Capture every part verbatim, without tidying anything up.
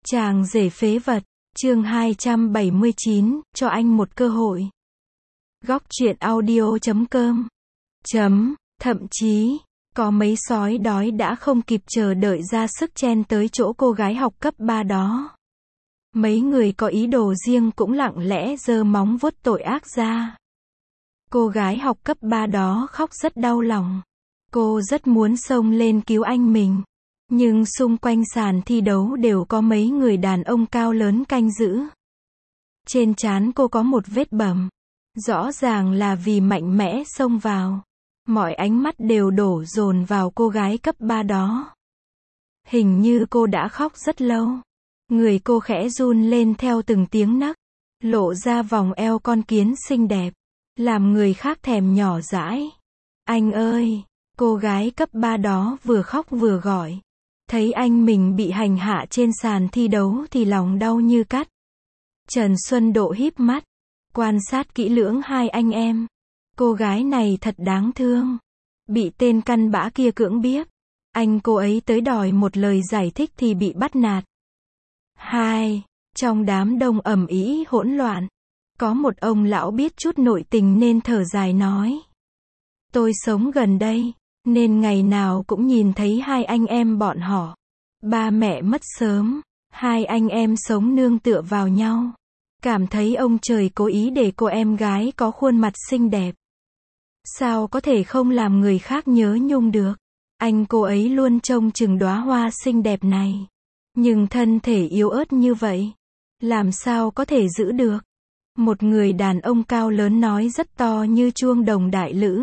Chàng rể phế vật, chương hai trăm bảy mươi chín, cho anh một cơ hội. Góc truyện audio chấm com. Chấm, thậm chí, có mấy sói đói đã không kịp chờ đợi ra sức chen tới chỗ cô gái học cấp ba đó. Mấy người có ý đồ riêng cũng lặng lẽ giơ móng vuốt tội ác ra. Cô gái học cấp ba đó khóc rất đau lòng. Cô rất muốn xông lên cứu anh mình. Nhưng xung quanh sàn thi đấu đều có mấy người đàn ông cao lớn canh giữ. Trên trán cô có một vết bầm. Rõ ràng là vì mạnh mẽ xông vào. Mọi ánh mắt đều đổ dồn vào cô gái cấp ba đó. Hình như cô đã khóc rất lâu. Người cô khẽ run lên theo từng tiếng nấc. Lộ ra vòng eo con kiến xinh đẹp. Làm người khác thèm nhỏ dãi. Anh ơi! Cô gái cấp ba đó vừa khóc vừa gọi. Thấy anh mình bị hành hạ trên sàn thi đấu thì lòng đau như cắt. Trần Xuân Độ híp mắt. Quan sát kỹ lưỡng hai anh em. Cô gái này thật đáng thương. Bị tên căn bã kia cưỡng biếc. Anh cô ấy tới đòi một lời giải thích thì bị bắt nạt. Hai. Trong đám đông ầm ĩ hỗn loạn. Có một ông lão biết chút nội tình nên thở dài nói. Tôi sống gần đây. Nên ngày nào cũng nhìn thấy hai anh em bọn họ. Ba mẹ mất sớm. Hai anh em sống nương tựa vào nhau. Cảm thấy ông trời cố ý để cô em gái có khuôn mặt xinh đẹp. Sao có thể không làm người khác nhớ nhung được. Anh cô ấy luôn trông chừng đóa hoa xinh đẹp này. Nhưng thân thể yếu ớt như vậy. Làm sao có thể giữ được. Một người đàn ông cao lớn nói rất to như chuông đồng đại lữ.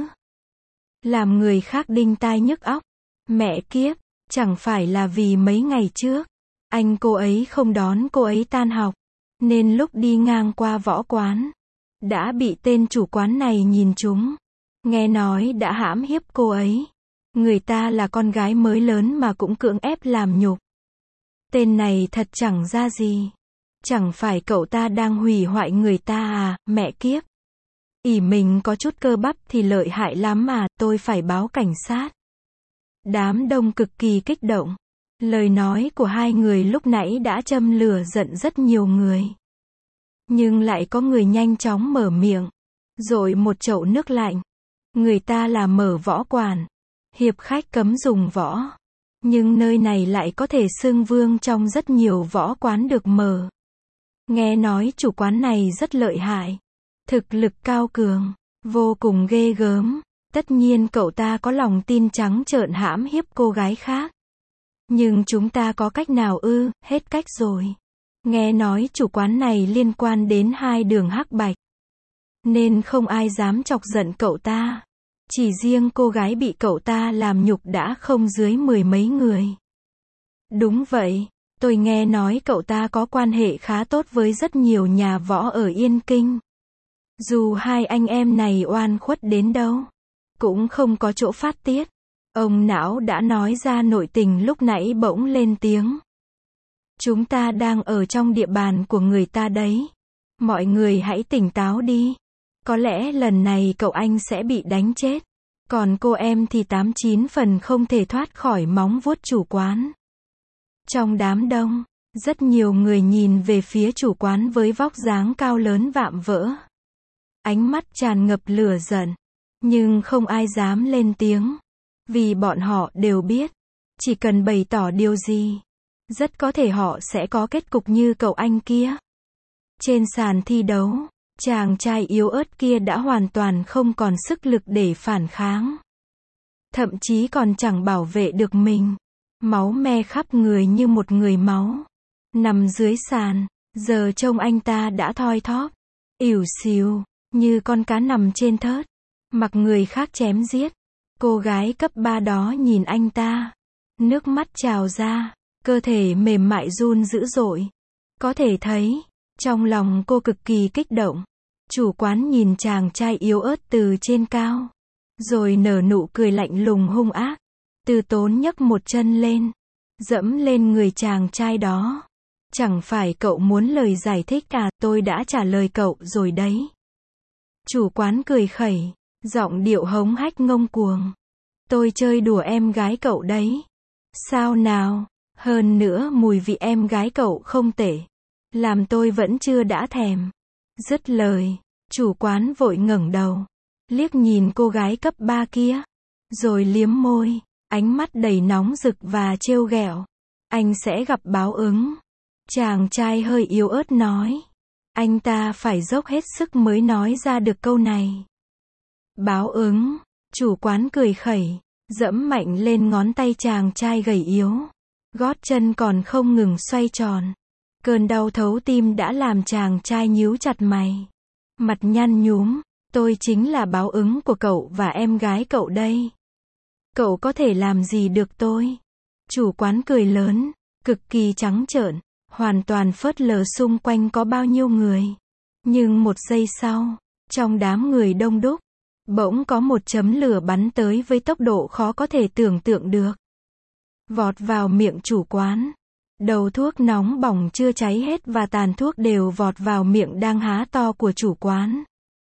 Làm người khác đinh tai nhức óc. Mẹ kiếp, chẳng phải là vì mấy ngày trước, anh cô ấy không đón cô ấy tan học, nên lúc đi ngang qua võ quán, đã bị tên chủ quán này nhìn trúng. Nghe nói đã hãm hiếp cô ấy. Người ta là con gái mới lớn mà cũng cưỡng ép làm nhục. Tên này thật chẳng ra gì. Chẳng phải cậu ta đang hủy hoại người ta à, mẹ kiếp. ỷ mình có chút cơ bắp thì lợi hại lắm mà, tôi phải báo cảnh sát. Đám đông cực kỳ kích động. Lời nói của hai người lúc nãy đã châm lửa giận rất nhiều người. Nhưng lại có người nhanh chóng mở miệng. Rồi một chậu nước lạnh. Người ta là mở võ quán. Hiệp khách cấm dùng võ. Nhưng nơi này lại có thể xưng vương trong rất nhiều võ quán được mở. Nghe nói chủ quán này rất lợi hại. Thực lực cao cường, vô cùng ghê gớm. Tất nhiên cậu ta có lòng tin trắng trợn hãm hiếp cô gái khác. Nhưng chúng ta có cách nào ư, hết cách rồi. Nghe nói chủ quán này liên quan đến hai đường hắc bạch. Nên không ai dám chọc giận cậu ta. Chỉ riêng cô gái bị cậu ta làm nhục đã không dưới mười mấy người. Đúng vậy, tôi nghe nói cậu ta có quan hệ khá tốt với rất nhiều nhà võ ở Yên Kinh. Dù hai anh em này oan khuất đến đâu, cũng không có chỗ phát tiết. Ông não đã nói ra nội tình lúc nãy bỗng lên tiếng. Chúng ta đang ở trong địa bàn của người ta đấy. Mọi người hãy tỉnh táo đi. Có lẽ lần này cậu anh sẽ bị đánh chết. Còn cô em thì tám chín phần không thể thoát khỏi móng vuốt chủ quán. Trong đám đông, rất nhiều người nhìn về phía chủ quán với vóc dáng cao lớn vạm vỡ. Ánh mắt tràn ngập lửa giận. Nhưng không ai dám lên tiếng. Vì bọn họ đều biết. Chỉ cần bày tỏ điều gì. Rất có thể họ sẽ có kết cục như cậu anh kia. Trên sàn thi đấu, chàng trai yếu ớt kia đã hoàn toàn không còn sức lực để phản kháng. Thậm chí còn chẳng bảo vệ được mình. Máu me khắp người như một người máu. Nằm dưới sàn, giờ trông anh ta đã thoi thóp. Ỉu xìu. Như con cá nằm trên thớt. Mặc người khác chém giết. Cô gái cấp ba đó nhìn anh ta. Nước mắt trào ra. Cơ thể mềm mại run dữ dội. Có thể thấy. Trong lòng cô cực kỳ kích động. Chủ quán nhìn chàng trai yếu ớt từ trên cao. Rồi nở nụ cười lạnh lùng hung ác. Từ tốn nhấc một chân lên. Dẫm lên người chàng trai đó. Chẳng phải cậu muốn lời giải thích à, tôi đã trả lời cậu rồi đấy. Chủ quán cười khẩy, giọng điệu hống hách ngông cuồng. Tôi chơi đùa em gái cậu đấy. Sao nào? Hơn nữa mùi vị em gái cậu không tệ. Làm tôi vẫn chưa đã thèm. Dứt lời, chủ quán vội ngẩng đầu. Liếc nhìn cô gái cấp ba kia. Rồi liếm môi, ánh mắt đầy nóng rực và trêu ghẹo. Anh sẽ gặp báo ứng. Chàng trai hơi yếu ớt nói. Anh ta phải dốc hết sức mới nói ra được câu này. Báo ứng, chủ quán cười khẩy, dẫm mạnh lên ngón tay chàng trai gầy yếu. Gót chân còn không ngừng xoay tròn. Cơn đau thấu tim đã làm chàng trai nhíu chặt mày. Mặt nhăn nhúm, tôi chính là báo ứng của cậu và em gái cậu đây. Cậu có thể làm gì được tôi? Chủ quán cười lớn, cực kỳ trắng trợn, hoàn toàn phớt lờ xung quanh có bao nhiêu người. Nhưng một giây sau, trong đám người đông đúc, bỗng có một chấm lửa bắn tới với tốc độ khó có thể tưởng tượng được. Vọt vào miệng chủ quán. Đầu thuốc nóng bỏng chưa cháy hết và tàn thuốc đều vọt vào miệng đang há to của chủ quán.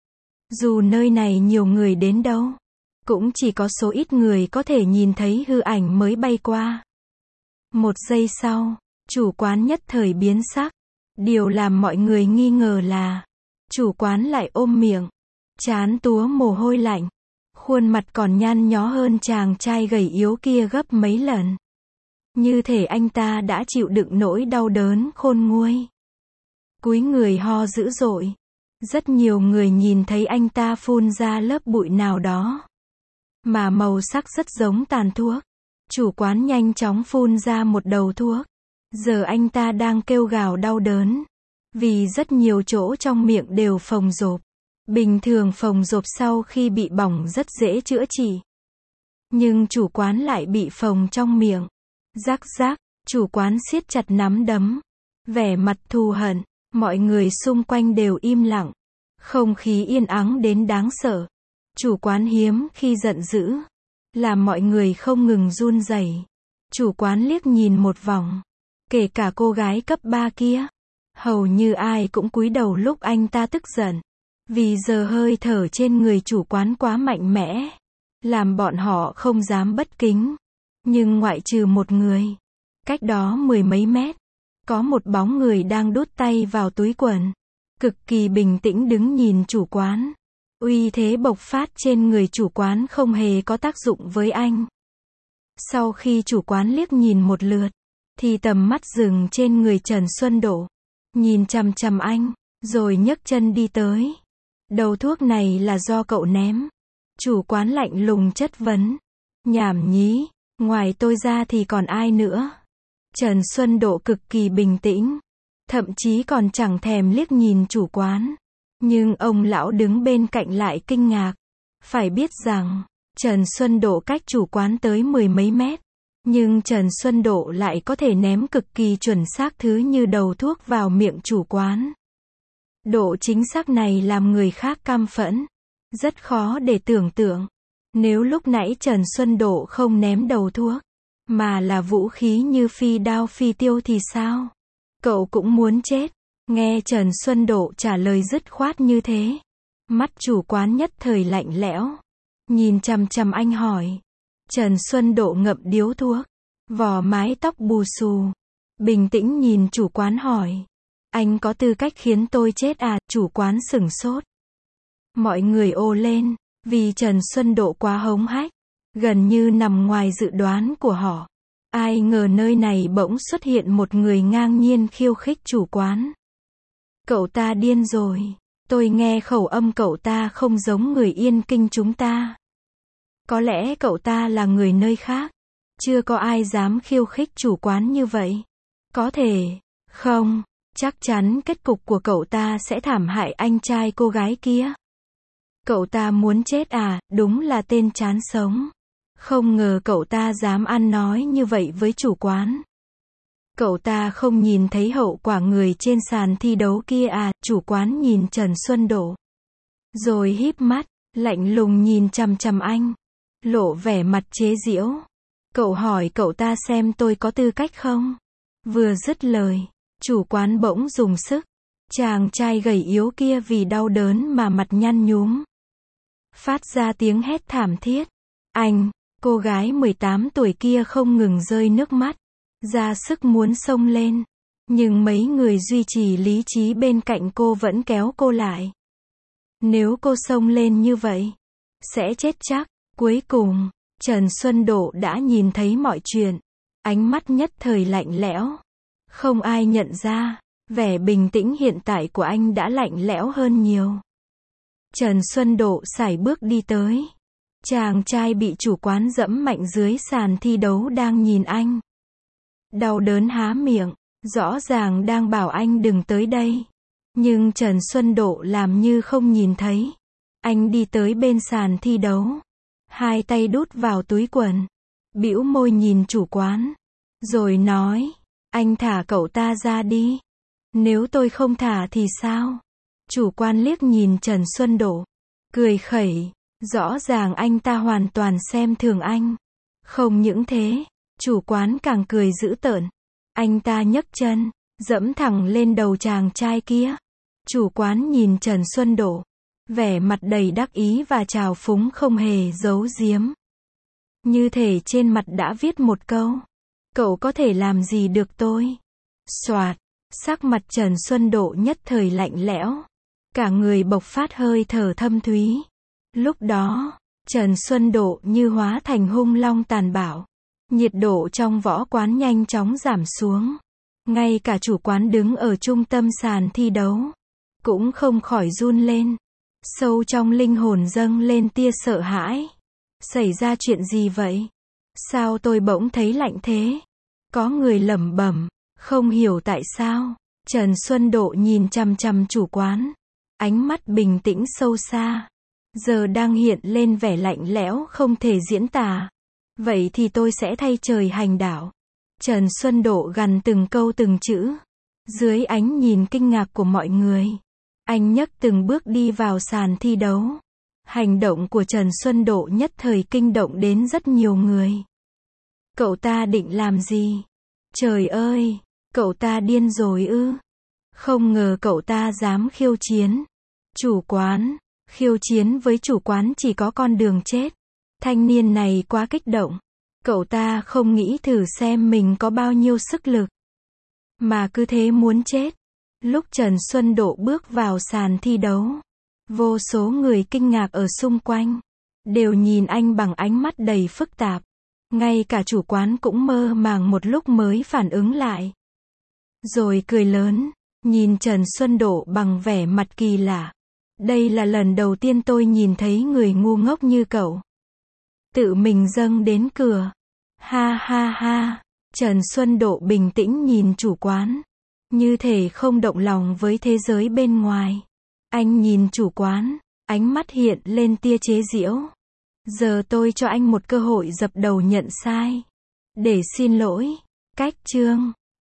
Dù nơi này nhiều người đến đâu, cũng chỉ có số ít người có thể nhìn thấy hư ảnh mới bay qua. Một giây sau, chủ quán nhất thời biến sắc. Điều làm mọi người nghi ngờ là, chủ quán lại ôm miệng, trán túa mồ hôi lạnh, khuôn mặt còn nhăn nhó hơn chàng trai gầy yếu kia gấp mấy lần. Như thể anh ta đã chịu đựng nỗi đau đớn khôn nguôi. Cúi người ho dữ dội. Rất nhiều người nhìn thấy anh ta phun ra lớp bụi nào đó, mà màu sắc rất giống tàn thuốc. Chủ quán nhanh chóng phun ra một đầu thuốc. Giờ anh ta đang kêu gào đau đớn, vì rất nhiều chỗ trong miệng đều phồng rộp. Bình thường phồng rộp sau khi bị bỏng rất dễ chữa trị. Nhưng chủ quán lại bị phồng trong miệng. Rắc rắc, chủ quán siết chặt nắm đấm. Vẻ mặt thù hận, mọi người xung quanh đều im lặng. Không khí yên ắng đến đáng sợ. Chủ quán hiếm khi giận dữ, làm mọi người không ngừng run rẩy. Chủ quán liếc nhìn một vòng, kể cả cô gái cấp ba kia. Hầu như ai cũng cúi đầu lúc anh ta tức giận. Vì giờ hơi thở trên người chủ quán quá mạnh mẽ, làm bọn họ không dám bất kính. Nhưng ngoại trừ một người, cách đó mười mấy mét, có một bóng người đang đút tay vào túi quần, cực kỳ bình tĩnh đứng nhìn chủ quán. Uy thế bộc phát trên người chủ quán không hề có tác dụng với anh. Sau khi chủ quán liếc nhìn một lượt, thì tầm mắt dừng trên người Trần Xuân Độ, nhìn chằm chằm anh, rồi nhấc chân đi tới. Đầu thuốc này là do cậu ném. Chủ quán lạnh lùng chất vấn. Nhảm nhí, ngoài tôi ra thì còn ai nữa? Trần Xuân Độ cực kỳ bình tĩnh, thậm chí còn chẳng thèm liếc nhìn chủ quán. Nhưng ông lão đứng bên cạnh lại kinh ngạc. Phải biết rằng, Trần Xuân Độ cách chủ quán tới mười mấy mét. Nhưng Trần Xuân Độ lại có thể ném cực kỳ chuẩn xác thứ như đầu thuốc vào miệng chủ quán. Độ chính xác này làm người khác căm phẫn. Rất khó để tưởng tượng. Nếu lúc nãy Trần Xuân Độ không ném đầu thuốc, mà là vũ khí như phi đao phi tiêu thì sao? Cậu cũng muốn chết. Nghe Trần Xuân Độ trả lời dứt khoát như thế, mắt chủ quán nhất thời lạnh lẽo. Nhìn chằm chằm anh hỏi. Trần Xuân Độ ngậm điếu thuốc, vò mái tóc bù xù, bình tĩnh nhìn chủ quán hỏi. Anh có tư cách khiến tôi chết à? Chủ quán sửng sốt. Mọi người ồ lên, vì Trần Xuân Độ quá hống hách, gần như nằm ngoài dự đoán của họ. Ai ngờ nơi này bỗng xuất hiện một người ngang nhiên khiêu khích chủ quán. Cậu ta điên rồi. Tôi nghe khẩu âm cậu ta không giống người Yên Kinh chúng ta. Có lẽ cậu ta là người nơi khác. Chưa có ai dám khiêu khích chủ quán như vậy. Có thể, không, chắc chắn kết cục của cậu ta sẽ thảm hại anh trai cô gái kia. Cậu ta muốn chết à? Đúng là tên chán sống. Không ngờ cậu ta dám ăn nói như vậy với chủ quán. Cậu ta không nhìn thấy hậu quả người trên sàn thi đấu kia à? Chủ quán nhìn Trần Xuân Độ, rồi híp mắt, lạnh lùng nhìn chằm chằm anh, lộ vẻ mặt chế giễu. Cậu hỏi cậu ta xem tôi có tư cách không? Vừa dứt lời, chủ quán bỗng dùng sức. Chàng trai gầy yếu kia vì đau đớn mà mặt nhăn nhúm, phát ra tiếng hét thảm thiết. Anh! Cô gái mười tám tuổi kia không ngừng rơi nước mắt. ra sức muốn xông lên. Nhưng mấy người duy trì lý trí bên cạnh cô vẫn kéo cô lại. Nếu cô xông lên như vậy, sẽ chết chắc. Cuối cùng, Trần Xuân Độ đã nhìn thấy mọi chuyện. Ánh mắt nhất thời lạnh lẽo. Không ai nhận ra, vẻ bình tĩnh hiện tại của anh đã lạnh lẽo hơn nhiều. Trần Xuân Độ sải bước đi tới. Chàng trai bị chủ quán dẫm mạnh dưới sàn thi đấu đang nhìn anh. Đau đớn há miệng, rõ ràng đang bảo anh đừng tới đây. Nhưng Trần Xuân Độ làm như không nhìn thấy. Anh đi tới bên sàn thi đấu. Hai tay đút vào túi quần. Bĩu môi nhìn chủ quán. Rồi nói, anh thả cậu ta ra đi. Nếu tôi không thả thì sao? Chủ quán liếc nhìn Trần Xuân Độ. Cười khẩy. Rõ ràng anh ta hoàn toàn xem thường anh. Không những thế, chủ quán càng cười dữ tợn. Anh ta nhấc chân, dẫm thẳng lên đầu chàng trai kia. Chủ quán nhìn Trần Xuân Độ. Vẻ mặt đầy đắc ý và trào phúng không hề giấu giếm. Như thể trên mặt đã viết một câu. Cậu có thể làm gì được tôi? Soạt, sắc mặt Trần Xuân Độ nhất thời lạnh lẽo. Cả người bộc phát hơi thở thâm thúy. Lúc đó, Trần Xuân Độ như hóa thành hung long tàn bạo. Nhiệt độ trong võ quán nhanh chóng giảm xuống. Ngay cả chủ quán đứng ở trung tâm sàn thi đấu cũng không khỏi run lên. Sâu trong linh hồn dâng lên tia sợ hãi. Xảy ra chuyện gì vậy? Sao tôi bỗng thấy lạnh thế? Có người lẩm bẩm, không hiểu tại sao. Trần Xuân Độ nhìn chằm chằm chủ quán. Ánh mắt bình tĩnh sâu xa. Giờ đang hiện lên vẻ lạnh lẽo không thể diễn tả. Vậy thì tôi sẽ thay trời hành đạo. Trần Xuân Độ gằn từng câu từng chữ. Dưới ánh nhìn kinh ngạc của mọi người, anh nhấc từng bước đi vào sàn thi đấu. Hành động của Trần Xuân Độ nhất thời kinh động đến rất nhiều người. Cậu ta định làm gì? Trời ơi, cậu ta điên rồi ư? Không ngờ cậu ta dám khiêu chiến. Chủ quán, khiêu chiến với chủ quán chỉ có con đường chết. Thanh niên này quá kích động. Cậu ta không nghĩ thử xem mình có bao nhiêu sức lực. Mà cứ thế muốn chết. Lúc Trần Xuân Độ bước vào sàn thi đấu, vô số người kinh ngạc ở xung quanh. Đều nhìn anh bằng ánh mắt đầy phức tạp. Ngay cả chủ quán cũng mơ màng một lúc mới phản ứng lại. Rồi cười lớn, nhìn Trần Xuân Độ bằng vẻ mặt kỳ lạ. Đây là lần đầu tiên tôi nhìn thấy người ngu ngốc như cậu. Tự mình dâng đến cửa. Ha ha ha. Trần Xuân Độ bình tĩnh nhìn chủ quán. Như thể không động lòng với thế giới bên ngoài. Anh nhìn chủ quán, ánh mắt hiện lên tia chế giễu. Giờ tôi cho anh một cơ hội dập đầu nhận sai. Để xin lỗi. Cách chương